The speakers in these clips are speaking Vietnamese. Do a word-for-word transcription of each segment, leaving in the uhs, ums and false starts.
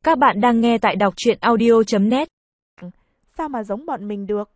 Các bạn đang nghe tại đọc truyện audio chấm net. Sao mà giống bọn mình được?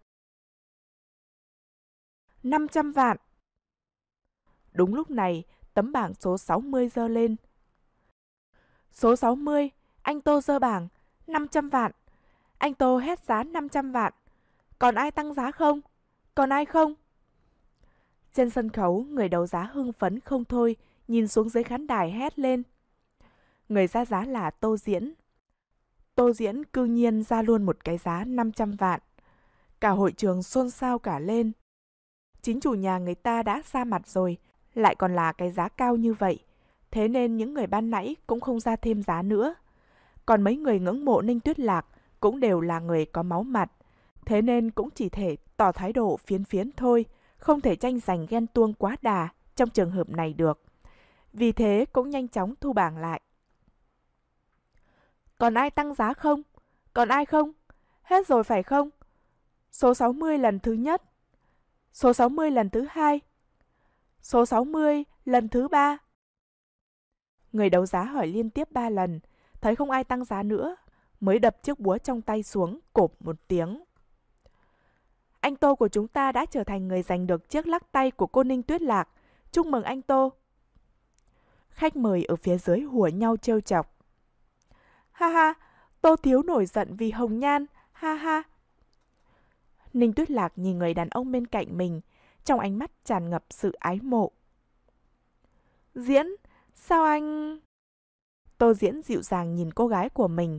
năm trăm vạn. Đúng lúc này, tấm bảng số sáu mươi giơ lên. Số sáu mươi, anh Tô giơ bảng, năm trăm vạn. Anh Tô hét giá năm trăm vạn. Còn ai tăng giá không? Còn ai không? Trên sân khấu, người đấu giá hưng phấn không thôi, nhìn xuống dưới khán đài hét lên. Người ra giá là Tô Diễn. Tô Diễn cư nhiên ra luôn một cái giá năm trăm vạn. Cả hội trường xôn xao cả lên. Chính chủ nhà người ta đã ra mặt rồi, lại còn là cái giá cao như vậy. Thế nên những người ban nãy cũng không ra thêm giá nữa. Còn mấy người ngưỡng mộ Ninh Tuyết Lạc cũng đều là người có máu mặt. Thế nên cũng chỉ thể tỏ thái độ phiến phiến thôi, không thể tranh giành ghen tuông quá đà trong trường hợp này được. Vì thế cũng nhanh chóng thu bảng lại. Còn ai tăng giá không? Còn ai không? Hết rồi phải không? Số sáu mươi lần thứ nhất. Số sáu mươi lần thứ hai. Số sáu mươi lần thứ ba. Người đấu giá hỏi liên tiếp ba lần, thấy không ai tăng giá nữa, mới đập chiếc búa trong tay xuống, cộp một tiếng. Anh Tô của chúng ta đã trở thành người giành được chiếc lắc tay của cô Ninh Tuyết Lạc. Chúc mừng anh Tô. Khách mời ở phía dưới hùa nhau trêu chọc. Ha ha, Tô thiếu nổi giận vì hồng nhan, ha ha. Ninh Tuyết Lạc nhìn người đàn ông bên cạnh mình, trong ánh mắt tràn ngập sự ái mộ. Diễn, sao anh... Tô Diễn dịu dàng nhìn cô gái của mình.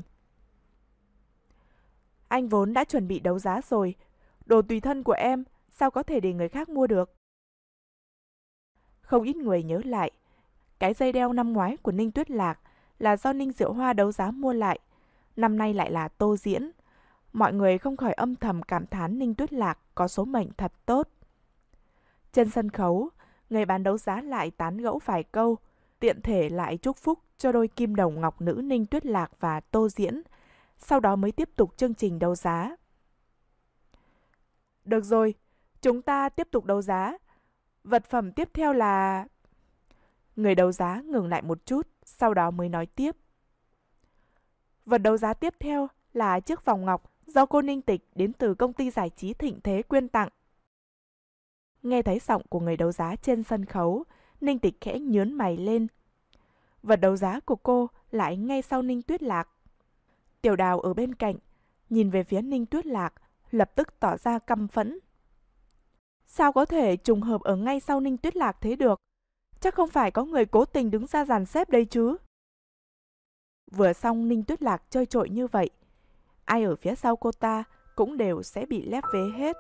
Anh vốn đã chuẩn bị đấu giá rồi, đồ tùy thân của em, sao có thể để người khác mua được? Không ít người nhớ lại, cái dây đeo năm ngoái của Ninh Tuyết Lạc là do Ninh Diệu Hoa đấu giá mua lại, năm nay lại là Tô Diễn. Mọi người không khỏi âm thầm cảm thán Ninh Tuyết Lạc có số mệnh thật tốt. Trên sân khấu, người bán đấu giá lại tán gẫu vài câu, tiện thể lại chúc phúc cho đôi kim đồng ngọc nữ Ninh Tuyết Lạc và Tô Diễn, sau đó mới tiếp tục chương trình đấu giá. Được rồi, chúng ta tiếp tục đấu giá. Vật phẩm tiếp theo là... Người đấu giá ngừng lại một chút, sau đó mới nói tiếp. Vật đấu giá tiếp theo là chiếc vòng ngọc do cô Ninh Tịch đến từ công ty giải trí Thịnh Thế quyên tặng. Nghe thấy giọng của người đấu giá trên sân khấu, Ninh Tịch khẽ nhướng mày lên. Vật đấu giá của cô lại ngay sau Ninh Tuyết Lạc. Tiểu Đào ở bên cạnh, nhìn về phía Ninh Tuyết Lạc, lập tức tỏ ra căm phẫn. Sao có thể trùng hợp ở ngay sau Ninh Tuyết Lạc thế được? Chắc không phải có người cố tình đứng ra dàn xếp đây chứ? Vừa xong Ninh Tuyết Lạc chơi trội như vậy, ai ở phía sau cô ta cũng đều sẽ bị lép vế hết.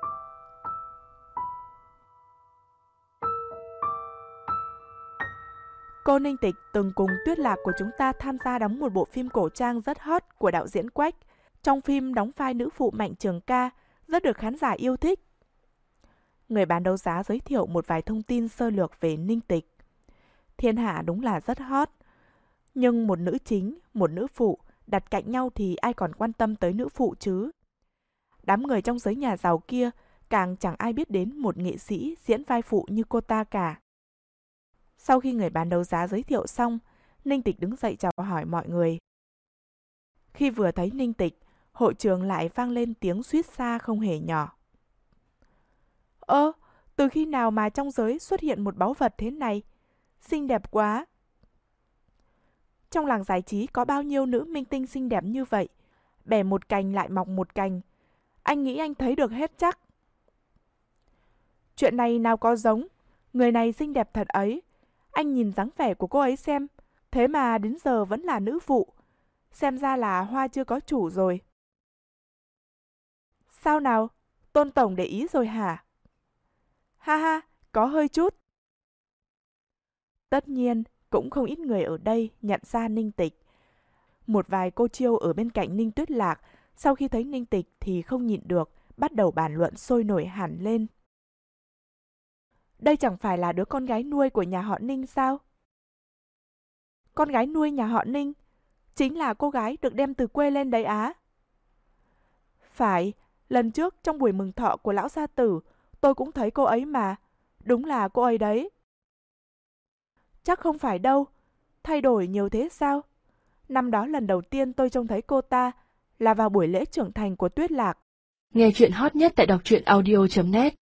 Cô Ninh Tịch từng cùng Tuyết Lạc của chúng ta tham gia đóng một bộ phim cổ trang rất hot của đạo diễn Quách. Trong phim đóng vai nữ phụ Mạnh Trường Ca, rất được khán giả yêu thích. Người bán đấu giá giới thiệu một vài thông tin sơ lược về Ninh Tịch. Thiên hạ đúng là rất hot. Nhưng một nữ chính, một nữ phụ, đặt cạnh nhau thì ai còn quan tâm tới nữ phụ chứ? Đám người trong giới nhà giàu kia càng chẳng ai biết đến một nghệ sĩ diễn vai phụ như cô ta cả. Sau khi người bán đấu giá giới thiệu xong, Ninh Tịch đứng dậy chào hỏi mọi người. Khi vừa thấy Ninh Tịch, hội trường lại vang lên tiếng suýt xa không hề nhỏ. Ơ, từ khi nào mà trong giới xuất hiện một báu vật thế này? Xinh đẹp quá! Trong làng giải trí có bao nhiêu nữ minh tinh xinh đẹp như vậy? Bẻ một cành lại mọc một cành. Anh nghĩ anh thấy được hết chắc. Chuyện này nào có giống. Người này xinh đẹp thật ấy. Anh nhìn dáng vẻ của cô ấy xem. Thế mà đến giờ vẫn là nữ phụ. Xem ra là hoa chưa có chủ rồi. Sao nào? Tôn tổng để ý rồi hả? Ha ha, có hơi chút. Tất nhiên, cũng không ít người ở đây nhận ra Ninh Tịch. Một vài cô chiêu ở bên cạnh Ninh Tuyết Lạc, sau khi thấy Ninh Tịch thì không nhịn được, bắt đầu bàn luận sôi nổi hẳn lên. Đây chẳng phải là đứa con gái nuôi của nhà họ Ninh sao? Con gái nuôi nhà họ Ninh? Chính là cô gái được đem từ quê lên đấy á? Phải, lần trước trong buổi mừng thọ của lão gia tử, tôi cũng thấy cô ấy mà. Đúng là cô ấy đấy. Chắc không phải đâu. Thay đổi nhiều thế sao? Năm đó lần đầu tiên tôi trông thấy cô ta là vào buổi lễ trưởng thành của Tuyết Lạc. Nghe chuyện hot nhất tại đọc truyện audio chấm net